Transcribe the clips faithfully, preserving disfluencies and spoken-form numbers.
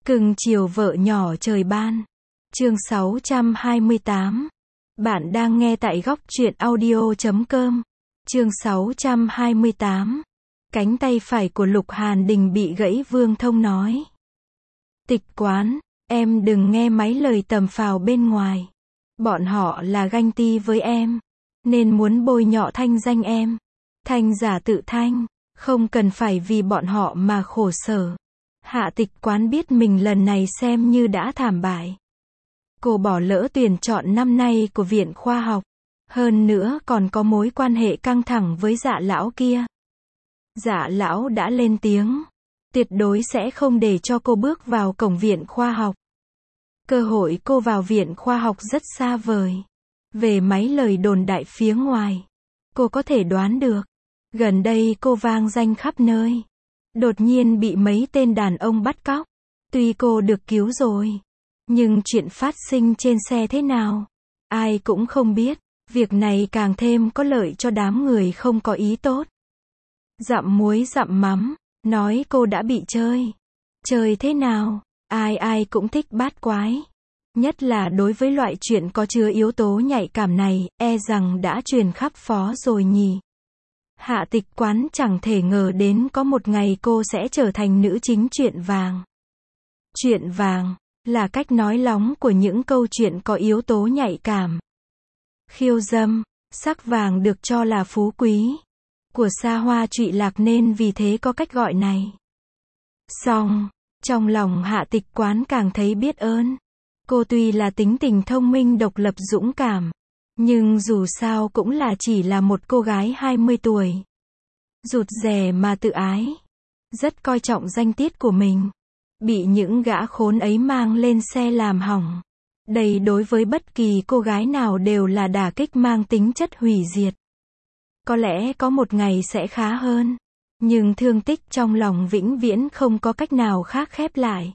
Cưng chiều vợ nhỏ trời ban. Chương sáu trăm hai mươi tám. Bạn đang nghe tại góc truyện audio chấm com. Chương sáu trăm hai mươi tám. Cánh tay phải của Lục Hàn Đình bị gãy. Vương Thông nói. Tịch Quán, em đừng nghe mấy lời tầm phào bên ngoài. Bọn họ là ganh ti với em, nên muốn bôi nhọ thanh danh em. Thanh giả tự thanh, không cần phải vì bọn họ mà khổ sở. Hạ Tịch Quán biết mình lần này xem như đã thảm bại. Cô bỏ lỡ tuyển chọn năm nay của Viện Khoa học. Hơn nữa còn có mối quan hệ căng thẳng với Dạ lão kia. Dạ lão đã lên tiếng, tuyệt đối sẽ không để cho cô bước vào cổng Viện Khoa học. Cơ hội cô vào Viện Khoa học rất xa vời. Về mấy lời đồn đại phía ngoài, cô có thể đoán được. Gần đây cô vang danh khắp nơi. Đột nhiên bị mấy tên đàn ông bắt cóc. Tuy cô được cứu rồi, nhưng chuyện phát sinh trên xe thế nào, ai cũng không biết. Việc này càng thêm có lợi cho đám người không có ý tốt. Dặm muối dặm mắm, nói cô đã bị chơi. Chơi thế nào, ai ai cũng thích bát quái. Nhất là đối với loại chuyện có chứa yếu tố nhạy cảm này, e rằng đã truyền khắp phó rồi nhỉ. Hạ Tịch Quán chẳng thể ngờ đến có một ngày cô sẽ trở thành nữ chính truyện vàng. Truyện vàng là cách nói lóng của những câu chuyện có yếu tố nhạy cảm. Khiêu dâm, sắc vàng được cho là phú quý của xa hoa trụy lạc nên vì thế có cách gọi này. Song, trong lòng Hạ Tịch Quán càng thấy biết ơn. Cô tuy là tính tình thông minh độc lập dũng cảm, nhưng dù sao cũng là chỉ là một cô gái hai mươi tuổi. Rụt rè mà tự ái. Rất coi trọng danh tiết của mình. Bị những gã khốn ấy mang lên xe làm hỏng. Đây đối với bất kỳ cô gái nào đều là đả kích mang tính chất hủy diệt. Có lẽ có một ngày sẽ khá hơn. Nhưng thương tích trong lòng vĩnh viễn không có cách nào khác khép lại.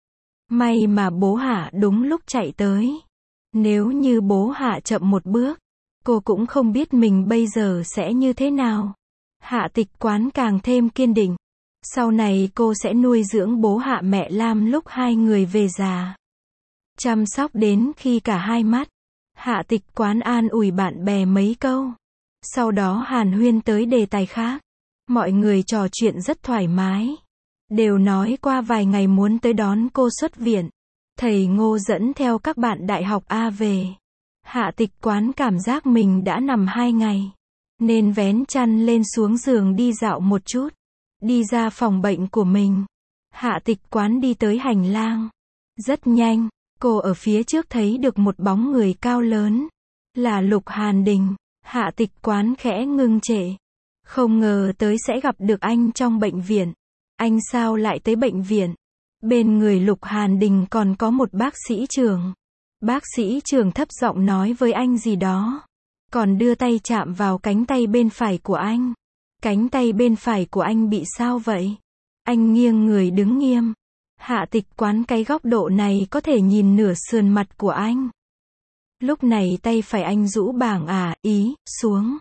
May mà bố Hạ đúng lúc chạy tới. Nếu như bố Hạ chậm một bước, cô cũng không biết mình bây giờ sẽ như thế nào. Hạ Tịch Quán càng thêm kiên định. Sau này cô sẽ nuôi dưỡng bố Hạ mẹ Lam lúc hai người về già. Chăm sóc đến khi cả hai mắt. Hạ Tịch Quán an ủi bạn bè mấy câu. Sau đó hàn huyên tới đề tài khác. Mọi người trò chuyện rất thoải mái. Đều nói qua vài ngày muốn tới đón cô xuất viện. Thầy Ngô dẫn theo các bạn đại học A về. Hạ Tịch Quán cảm giác mình đã nằm hai ngày. Nên vén chăn lên xuống giường đi dạo một chút. Đi ra phòng bệnh của mình. Hạ Tịch Quán đi tới hành lang. Rất nhanh, cô ở phía trước thấy được một bóng người cao lớn. Là Lục Hàn Đình. Hạ Tịch Quán khẽ ngưng trệ. Không ngờ tới sẽ gặp được anh trong bệnh viện. Anh sao lại tới bệnh viện? Bên người Lục Hàn Đình còn có một bác sĩ trưởng. Bác sĩ trưởng thấp giọng nói với anh gì đó. Còn đưa tay chạm vào cánh tay bên phải của anh. Cánh tay bên phải của anh bị sao vậy? Anh nghiêng người đứng nghiêm. Hạ Tịch Quán cái góc độ này có thể nhìn nửa sườn mặt của anh. Lúc này tay phải anh rũ bảng à, ý, xuống.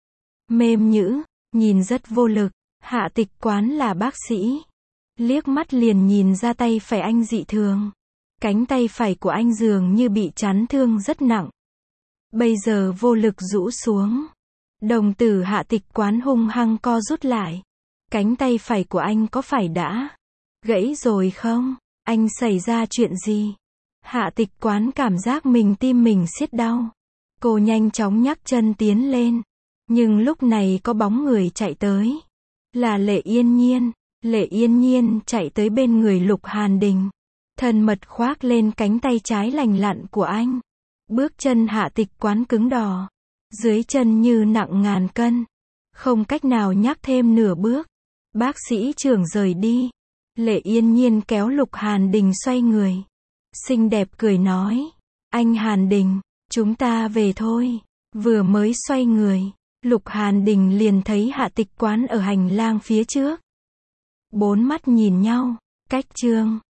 Mềm nhữ, nhìn rất vô lực. Hạ Tịch Quán là bác sĩ. Liếc mắt liền nhìn ra tay phải anh dị thường. Cánh tay phải của anh dường như bị chấn thương rất nặng. Bây giờ vô lực rũ xuống. Đồng tử Hạ Tịch Quán hung hăng co rút lại. Cánh tay phải của anh có phải đã gãy rồi không? Anh xảy ra chuyện gì? Hạ Tịch Quán cảm giác mình tim mình siết đau. Cô nhanh chóng nhấc chân tiến lên. Nhưng lúc này có bóng người chạy tới. Là Lệ Yên Nhiên. Lệ Yên Nhiên chạy tới bên người Lục Hàn Đình. Thân mật khoác lên cánh tay trái lành lặn của anh. Bước chân Hạ Tịch Quán cứng đò. Dưới chân như nặng ngàn cân. Không cách nào nhắc thêm nửa bước. Bác sĩ trưởng rời đi. Lệ Yên Nhiên kéo Lục Hàn Đình xoay người. Xinh đẹp cười nói. Anh Hàn Đình, chúng ta về thôi. Vừa mới xoay người, Lục Hàn Đình liền thấy Hạ Tịch Quán ở hành lang phía trước. Bốn mắt nhìn nhau. Cách chương